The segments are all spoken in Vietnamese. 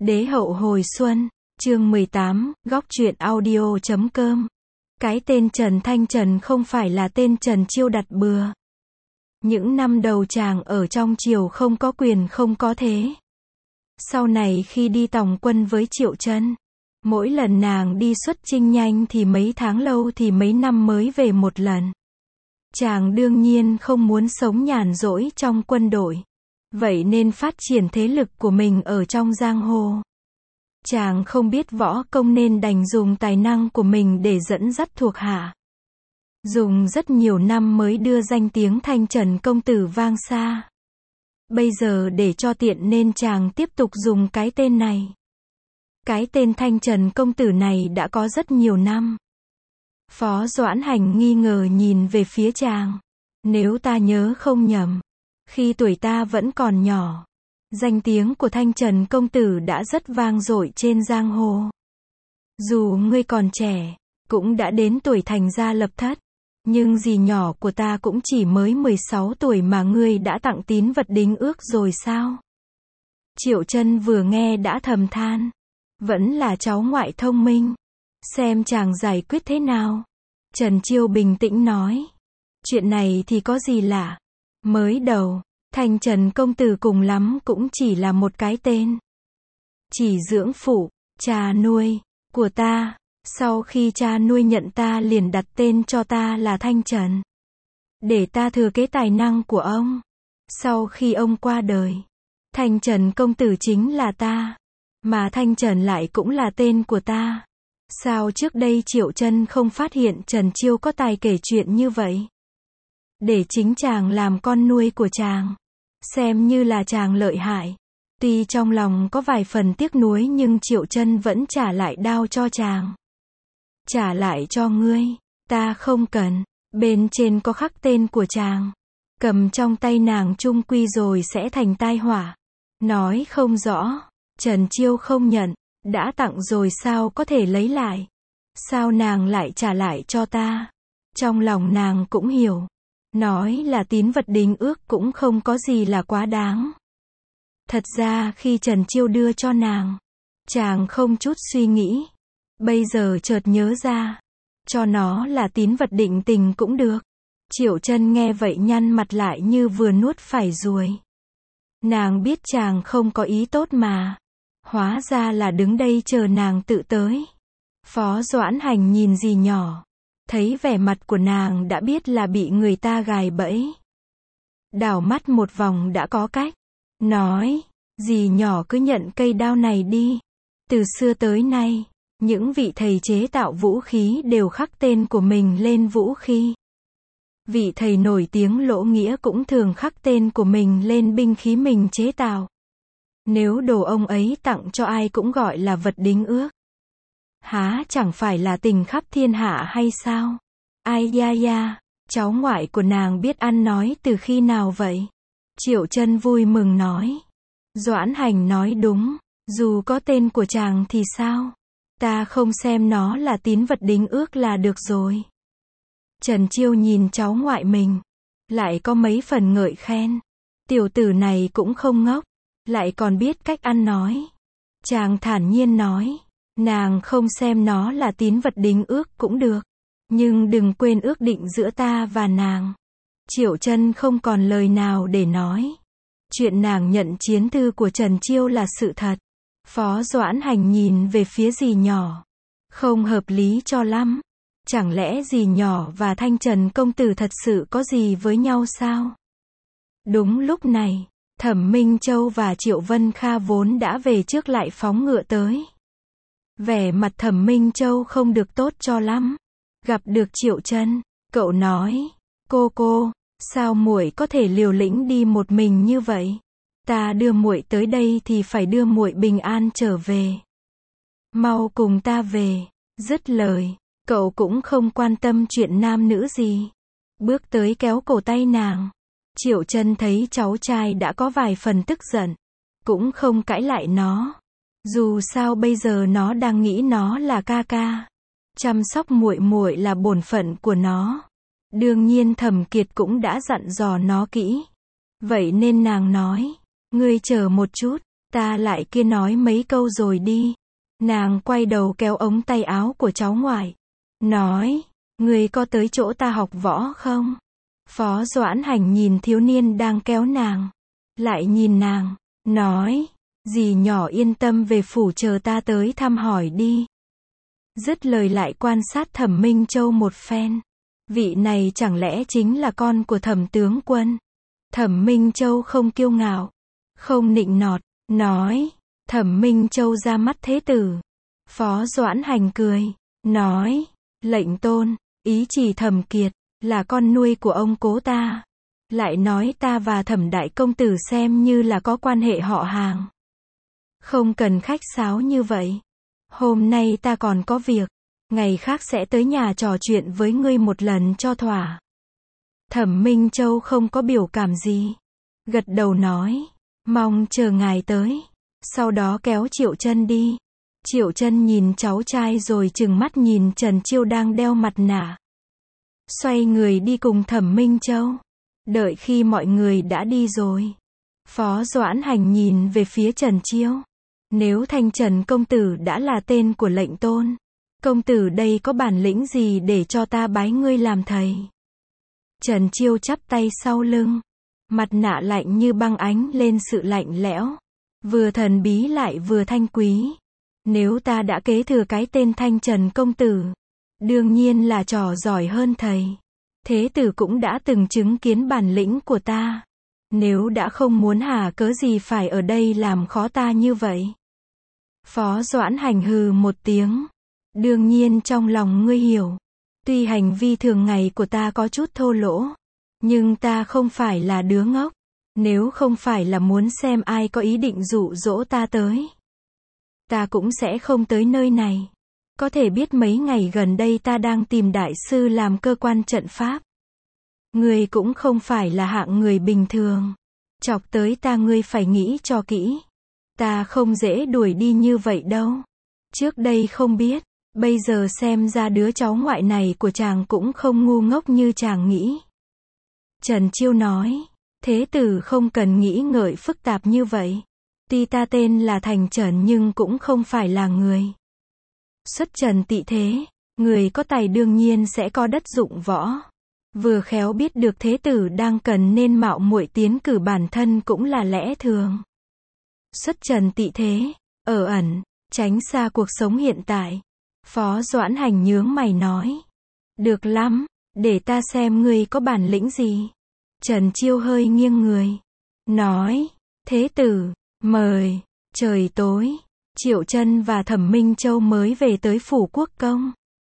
Đế hậu hồi xuân, chương 18, góc truyện audio.com. Cái tên Trần Thanh Trần không phải là tên Trần Chiêu đặt bừa. Những năm đầu chàng ở trong triều không có quyền không có thế. Sau này khi đi tòng quân với Triệu Chân, mỗi lần nàng đi xuất chinh nhanh thì mấy tháng lâu thì mấy năm mới về một lần. Chàng đương nhiên không muốn sống nhàn rỗi trong quân đội. Vậy nên phát triển thế lực của mình ở trong giang hồ. Chàng không biết võ công nên đành dùng tài năng của mình để dẫn dắt thuộc hạ. Dùng rất nhiều năm mới đưa danh tiếng Thanh Trần công tử vang xa. Bây giờ để cho tiện nên chàng tiếp tục dùng cái tên này. Cái tên Thanh Trần công tử này đã có rất nhiều năm. Phó Doãn Hành nghi ngờ nhìn về phía chàng. Nếu ta nhớ không nhầm, khi tuổi ta vẫn còn nhỏ, danh tiếng của Thanh Trần công tử đã rất vang dội trên giang hồ. Dù ngươi còn trẻ, cũng đã đến tuổi thành gia lập thất, nhưng dì nhỏ của ta cũng chỉ mới 16 tuổi mà ngươi đã tặng tín vật đính ước rồi sao? Triệu Chân vừa nghe đã thầm than, vẫn là cháu ngoại thông minh, xem chàng giải quyết thế nào. Trần Chiêu bình tĩnh nói, chuyện này thì có gì lạ. Mới đầu, Thanh Trần công tử cùng lắm cũng chỉ là một cái tên. Chỉ dưỡng phụ, cha nuôi, của ta. Sau khi cha nuôi nhận ta liền đặt tên cho ta là Thanh Trần. Để ta thừa kế tài năng của ông. Sau khi ông qua đời, Thanh Trần công tử chính là ta. Mà Thanh Trần lại cũng là tên của ta. Sao trước đây Triệu Chân không phát hiện Trần Chiêu có tài kể chuyện như vậy? Để chính chàng làm con nuôi của chàng. Xem như là chàng lợi hại. Tuy trong lòng có vài phần tiếc nuối nhưng Triệu Chân vẫn trả lại đao cho chàng. Trả lại cho ngươi, ta không cần. Bên trên có khắc tên của chàng. Cầm trong tay nàng chung quy rồi sẽ thành tai họa. Nói không rõ. Trần Chiêu không nhận. Đã tặng rồi sao có thể lấy lại? Sao nàng lại trả lại cho ta? Trong lòng nàng cũng hiểu. Nói là tín vật đính ước cũng không có gì là quá đáng. Thật ra khi Trần Chiêu đưa cho nàng, chàng không chút suy nghĩ. Bây giờ chợt nhớ ra, cho nó là tín vật định tình cũng được. Triệu Chân nghe vậy nhăn mặt lại như vừa nuốt phải ruồi. Nàng biết chàng không có ý tốt mà. Hóa ra là đứng đây chờ nàng tự tới. Phó Doãn Hành nhìn dì nhỏ. Thấy vẻ mặt của nàng đã biết là bị người ta gài bẫy. Đảo mắt một vòng đã có cách. Nói, dì nhỏ cứ nhận cây đao này đi. Từ xưa tới nay, những vị thầy chế tạo vũ khí đều khắc tên của mình lên vũ khí. Vị thầy nổi tiếng Lỗ Nghĩa cũng thường khắc tên của mình lên binh khí mình chế tạo. Nếu đồ ông ấy tặng cho ai cũng gọi là vật đính ước. Há chẳng phải là tình khắp thiên hạ hay sao? Ai da da, cháu ngoại của nàng biết ăn nói từ khi nào vậy? Triệu Chân vui mừng nói. Doãn Hành nói đúng, dù có tên của chàng thì sao? Ta không xem nó là tín vật đính ước là được rồi. Trần Chiêu nhìn cháu ngoại mình, lại có mấy phần ngợi khen. Tiểu tử này cũng không ngốc, lại còn biết cách ăn nói. Chàng thản nhiên nói, nàng không xem nó là tín vật đính ước cũng được, nhưng đừng quên ước định giữa ta và nàng. Triệu Chân không còn lời nào để nói. Chuyện nàng nhận chiến thư của Trần Chiêu là sự thật. Phó Doãn Hành nhìn về phía dì nhỏ. Không hợp lý cho lắm. Chẳng lẽ dì nhỏ và Thanh Trần công tử thật sự có gì với nhau sao? Đúng lúc này, Thẩm Minh Châu và Triệu Vân Kha vốn đã về trước lại phóng ngựa tới. Vẻ mặt Thẩm Minh Châu không được tốt cho lắm. Gặp được Triệu Chân, cậu nói, cô, sao muội có thể liều lĩnh đi một mình như vậy? Ta đưa muội tới đây thì phải đưa muội bình an trở về. Mau cùng ta về. Dứt lời, cậu cũng không quan tâm chuyện nam nữ gì. Bước tới kéo cổ tay nàng. Triệu Chân thấy cháu trai đã có vài phần tức giận, cũng không cãi lại nó. Dù sao bây giờ nó đang nghĩ nó là ca ca. Chăm sóc muội muội là bổn phận của nó. Đương nhiên Thẩm Kiệt cũng đã dặn dò nó kỹ. Vậy nên nàng nói, ngươi chờ một chút, Ta lại kia nói mấy câu rồi đi. Nàng quay đầu kéo ống tay áo của cháu ngoại. Nói, người có tới chỗ ta học võ không? Phó Doãn Hành nhìn thiếu niên đang kéo nàng. Lại nhìn nàng. Nói, dì nhỏ yên tâm về phủ chờ ta tới thăm hỏi đi. Dứt lời lại quan sát Thẩm Minh Châu một phen. Vị này chẳng lẽ chính là con của Thẩm tướng quân? Thẩm Minh Châu không kiêu ngạo, không nịnh nọt, nói, Thẩm Minh Châu ra mắt thế tử. Phó Doãn Hành cười, nói, lệnh tôn, ý chỉ Thẩm Kiệt, là con nuôi của ông cố ta. Lại nói ta và Thẩm đại công tử xem như là có quan hệ họ hàng. Không cần khách sáo như vậy. Hôm nay ta còn có việc, ngày khác sẽ tới nhà trò chuyện với ngươi một lần cho thỏa. Thẩm Minh Châu không có biểu cảm gì. Gật đầu nói, mong chờ ngài tới. Sau đó kéo Triệu Chân đi. Triệu Chân nhìn cháu trai rồi trừng mắt nhìn Trần Chiêu đang đeo mặt nạ. Xoay người đi cùng Thẩm Minh Châu. Đợi khi mọi người đã đi rồi. Phó Doãn Hành nhìn về phía Trần Chiêu. Nếu Thanh Trần công tử đã là tên của lệnh tôn, công tử đây có bản lĩnh gì để cho ta bái ngươi làm thầy? Trần Chiêu chắp tay sau lưng, mặt nạ lạnh như băng ánh lên sự lạnh lẽo, vừa thần bí lại vừa thanh quý. Nếu ta đã kế thừa cái tên Thanh Trần công tử, đương nhiên là trò giỏi hơn thầy. Thế tử cũng đã từng chứng kiến bản lĩnh của ta. Nếu đã không muốn hả cớ gì phải ở đây làm khó ta như vậy? Phó Doãn Hành hừ một tiếng. Đương nhiên trong lòng ngươi hiểu. Tuy hành vi thường ngày của ta có chút thô lỗ, nhưng ta không phải là đứa ngốc. Nếu không phải là muốn xem ai có ý định dụ dỗ ta tới, ta cũng sẽ không tới nơi này. Có thể biết mấy ngày gần đây ta đang tìm đại sư làm cơ quan trận pháp. Ngươi cũng không phải là hạng người bình thường. Chọc tới ta ngươi phải nghĩ cho kỹ. Ta không dễ đuổi đi như vậy đâu. Trước đây không biết, bây giờ xem ra đứa cháu ngoại này của chàng cũng không ngu ngốc như chàng nghĩ. Trần Chiêu nói, thế tử không cần nghĩ ngợi phức tạp như vậy. Tuy ta tên là Thành Trần nhưng cũng không phải là người xuất trần tị thế. Người có tài đương nhiên sẽ có đất dụng võ. Vừa khéo biết được thế tử đang cần nên mạo muội tiến cử bản thân cũng là lẽ thường. Xuất trần tị thế, ở ẩn, tránh xa cuộc sống hiện tại. Phó Doãn Hành nhướng mày nói. Được lắm, để ta xem ngươi có bản lĩnh gì. Trần Chiêu hơi nghiêng người. Nói, thế tử, mời. Trời tối, Triệu Chân và Thẩm Minh Châu mới về tới phủ quốc công.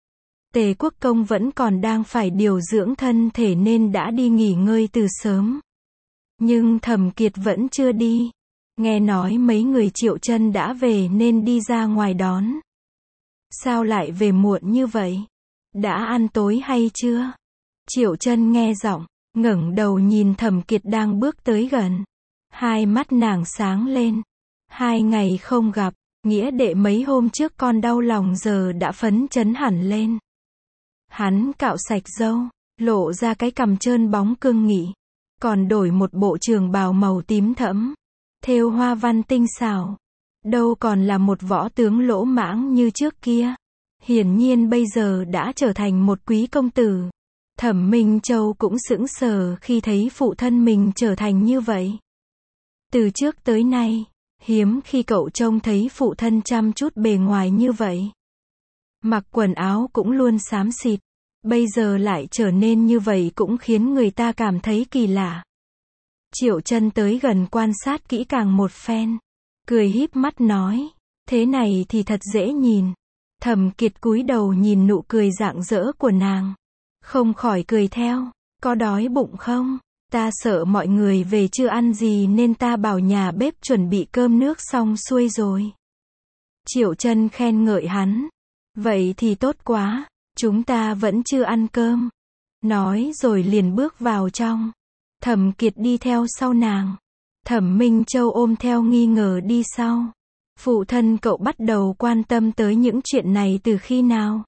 Tề quốc công vẫn còn đang phải điều dưỡng thân thể nên đã đi nghỉ ngơi từ sớm. Nhưng Thẩm Kiệt vẫn chưa đi. Nghe nói mấy người Triệu Chân đã về nên đi ra ngoài đón. Sao lại về muộn như vậy? Đã ăn tối hay chưa? Triệu Chân nghe giọng, ngẩng đầu nhìn Thẩm Kiệt đang bước tới gần. Hai mắt nàng sáng lên. 2 ngày không gặp, nghĩa đệ mấy hôm trước con đau lòng giờ đã phấn chấn hẳn lên. Hắn cạo sạch râu, lộ ra cái cằm trơn bóng cương nghị, còn đổi một bộ trường bào màu tím thẫm, thêu hoa văn tinh xảo. Đâu còn là một võ tướng lỗ mãng như trước kia. Hiển nhiên bây giờ đã trở thành một quý công tử. Thẩm Minh Châu cũng sững sờ khi thấy phụ thân mình trở thành như vậy. Từ trước tới nay, hiếm khi cậu trông thấy phụ thân chăm chút bề ngoài như vậy. Mặc quần áo cũng luôn xám xịt, bây giờ lại trở nên như vậy cũng khiến người ta cảm thấy kỳ lạ. Triệu Chân tới gần quan sát kỹ càng một phen, cười híp mắt nói, thế này thì thật dễ nhìn. Thẩm Kiệt cúi đầu nhìn nụ cười rạng rỡ của nàng, không khỏi cười theo, có đói bụng không? Ta sợ mọi người về chưa ăn gì nên ta bảo nhà bếp chuẩn bị cơm nước xong xuôi rồi. Triệu Chân khen ngợi hắn. Vậy thì tốt quá, chúng ta vẫn chưa ăn cơm. Nói rồi liền bước vào trong. Thẩm Kiệt đi theo sau nàng. Thẩm Minh Châu ôm theo nghi ngờ đi sau. Phụ thân cậu bắt đầu quan tâm tới những chuyện này từ khi nào?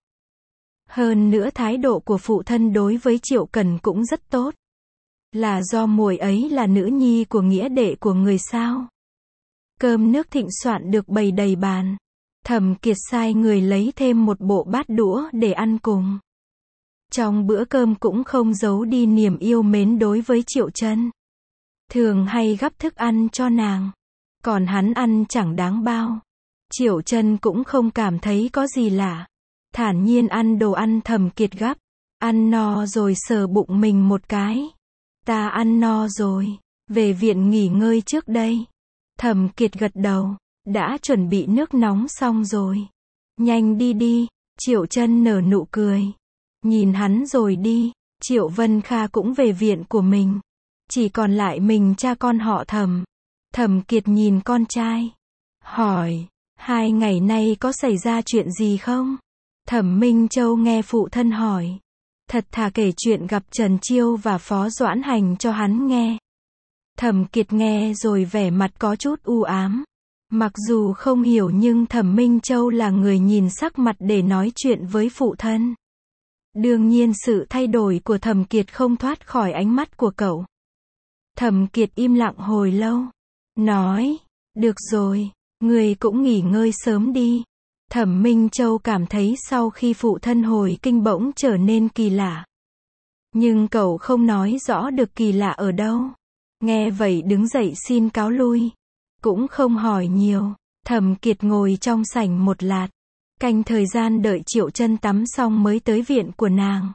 Hơn nữa thái độ của phụ thân đối với Triệu Cần cũng rất tốt. Là do muội ấy là nữ nhi của nghĩa đệ của người sao? Cơm nước thịnh soạn được bày đầy bàn. Thẩm Kiệt sai người lấy thêm một bộ bát đũa để ăn cùng. Trong bữa cơm cũng không giấu đi niềm yêu mến đối với Triệu Chân. Thường hay gắp thức ăn cho nàng. Còn hắn ăn chẳng đáng bao. Triệu Chân cũng không cảm thấy có gì lạ. Thản nhiên ăn đồ ăn Thẩm Kiệt gắp. Ăn no rồi sờ bụng mình một cái. Ta ăn no rồi. Về viện nghỉ ngơi trước đây. Thẩm Kiệt gật đầu. Đã chuẩn bị nước nóng xong rồi. Nhanh đi đi. Triệu Chân nở nụ cười. Nhìn hắn rồi đi. Triệu Vân Kha cũng về viện của mình. Chỉ còn lại mình cha con họ Thẩm. Thẩm Kiệt nhìn con trai. Hỏi. 2 ngày nay có xảy ra chuyện gì không? Thẩm Minh Châu nghe phụ thân hỏi. Thật thà kể chuyện gặp Trần Chiêu và Phó Doãn Hành cho hắn nghe. Thẩm Kiệt nghe rồi vẻ mặt có chút u ám. Mặc dù không hiểu nhưng Thẩm Minh Châu là người nhìn sắc mặt để nói chuyện với phụ thân. Đương nhiên sự thay đổi của Thẩm Kiệt không thoát khỏi ánh mắt của cậu. Thẩm Kiệt im lặng hồi lâu. Nói, được rồi, người cũng nghỉ ngơi sớm đi. Thẩm Minh Châu cảm thấy sau khi phụ thân hồi kinh bỗng trở nên kỳ lạ. Nhưng cậu không nói rõ được kỳ lạ ở đâu. Nghe vậy đứng dậy xin cáo lui. Cũng không hỏi nhiều. Thẩm Kiệt ngồi trong sảnh một lát. Canh thời gian đợi Triệu Chân tắm xong mới tới viện của nàng.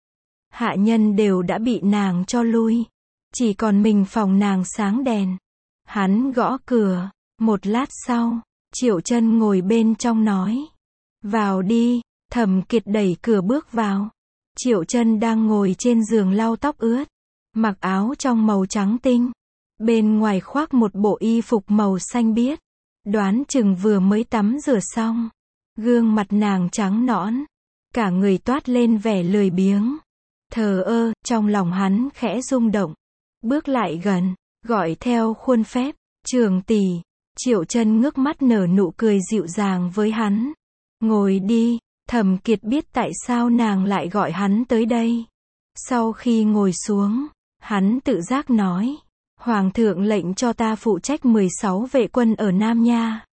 Hạ nhân đều đã bị nàng cho lui. Chỉ còn mình phòng nàng sáng đèn. Hắn gõ cửa. Một lát sau, Triệu Chân ngồi bên trong nói. Vào đi. Thẩm Kiệt đẩy cửa bước vào. Triệu Chân đang ngồi trên giường lau tóc ướt. Mặc áo trong màu trắng tinh. Bên ngoài khoác một bộ y phục màu xanh biếc. Đoán chừng vừa mới tắm rửa xong. Gương mặt nàng trắng nõn. Cả người toát lên vẻ lười biếng. Thờ ơ, trong lòng hắn khẽ rung động. Bước lại gần, gọi theo khuôn phép. Trường tỷ. Triệu Chân ngước mắt nở nụ cười dịu dàng với hắn. Ngồi đi. Thẩm Kiệt biết tại sao nàng lại gọi hắn tới đây. Sau khi ngồi xuống, hắn tự giác nói. Hoàng thượng lệnh cho ta phụ trách 16 vệ quân ở Nam Nha.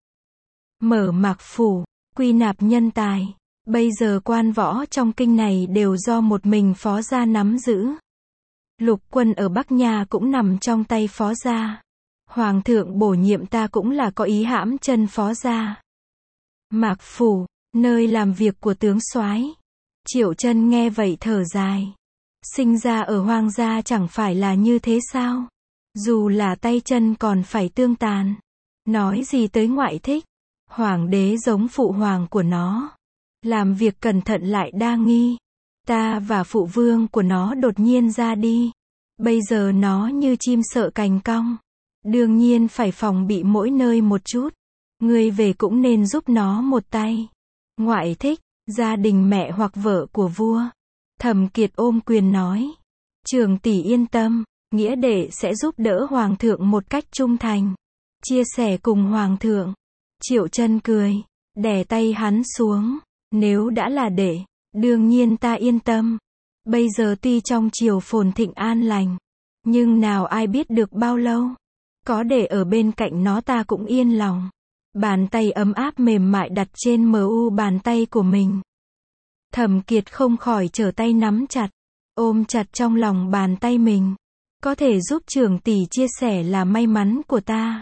Mở Mạc Phủ, quy nạp nhân tài. Bây giờ quan võ trong kinh này đều do một mình phó gia nắm giữ. Lục quân ở Bắc Nha cũng nằm trong tay phó gia. Hoàng thượng bổ nhiệm ta cũng là có ý hãm chân phó gia. Mạc Phủ, nơi làm việc của tướng soái. Triệu Chân nghe vậy thở dài. Sinh ra ở hoàng gia chẳng phải là như thế sao? Dù là tay chân còn phải tương tàn. Nói gì tới ngoại thích. Hoàng đế giống phụ hoàng của nó. Làm việc cẩn thận lại đa nghi. Ta và phụ vương của nó đột nhiên ra đi. Bây giờ nó như chim sợ cành cong. Đương nhiên phải phòng bị mỗi nơi một chút. Ngươi về cũng nên giúp nó một tay. Ngoại thích, gia đình mẹ hoặc vợ của vua. Thẩm Kiệt ôm quyền nói. Trường tỷ yên tâm, nghĩa đệ sẽ giúp đỡ hoàng thượng một cách trung thành. Chia sẻ cùng hoàng thượng. Triệu Chân cười, đè tay hắn xuống. Nếu đã là đệ, đương nhiên ta yên tâm. Bây giờ tuy trong triều phồn thịnh an lành, nhưng nào ai biết được bao lâu. Có để ở bên cạnh nó ta cũng yên lòng. Bàn tay ấm áp mềm mại đặt trên mu bàn tay của mình. Thẩm Kiệt không khỏi trở tay nắm chặt, ôm chặt trong lòng bàn tay mình. Có thể giúp trưởng tỷ chia sẻ là may mắn của ta.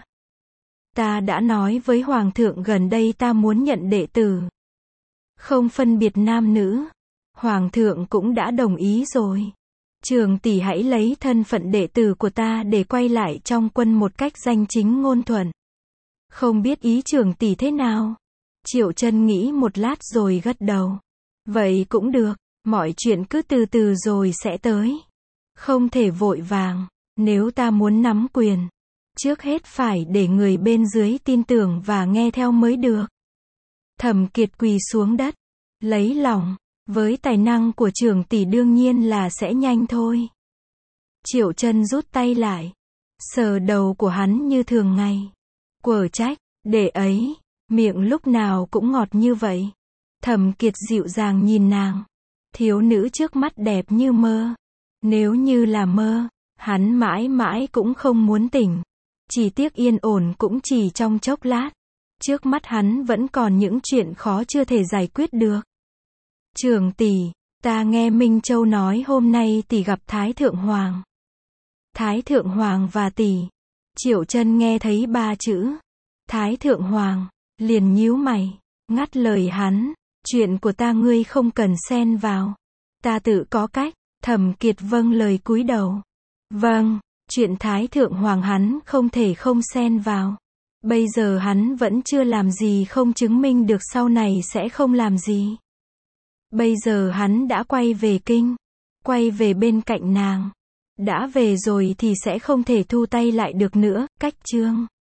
Ta đã nói với hoàng thượng gần đây ta muốn nhận đệ tử. Không phân biệt nam nữ. Hoàng thượng cũng đã đồng ý rồi. Trường tỷ hãy lấy thân phận đệ tử của ta để quay lại trong quân một cách danh chính ngôn thuận. Không biết ý trường tỷ thế nào? Triệu Chân nghĩ một lát rồi gật đầu. Vậy cũng được, mọi chuyện cứ từ từ rồi sẽ tới. Không thể vội vàng, nếu ta muốn nắm quyền. Trước hết phải để người bên dưới tin tưởng và nghe theo mới được. Thẩm Kiệt quỳ xuống đất, lấy lòng. Với tài năng của trưởng tỷ đương nhiên là sẽ nhanh thôi. Triệu Chân rút tay lại, sờ đầu của hắn như thường ngày. Quở trách, đệ ấy, miệng lúc nào cũng ngọt như vậy. Thẩm Kiệt dịu dàng nhìn nàng. Thiếu nữ trước mắt đẹp như mơ. Nếu như là mơ, hắn mãi mãi cũng không muốn tỉnh. Chỉ tiếc yên ổn cũng chỉ trong chốc lát. Trước mắt hắn vẫn còn những chuyện khó chưa thể giải quyết được. Trưởng tỷ, ta nghe Minh Châu nói hôm nay tỷ gặp Thái Thượng Hoàng. Thái Thượng Hoàng và tỷ. Triệu Chân nghe thấy ba chữ Thái Thượng Hoàng, liền nhíu mày, ngắt lời hắn, chuyện của ta ngươi không cần xen vào. Ta tự có cách. Thẩm Kiệt vâng lời cúi đầu. Vâng, chuyện Thái Thượng Hoàng hắn không thể không xen vào. Bây giờ hắn vẫn chưa làm gì không chứng minh được sau này sẽ không làm gì. Bây giờ hắn đã quay về kinh, quay về bên cạnh nàng. Đã về rồi thì sẽ không thể thu tay lại được nữa, cách chương.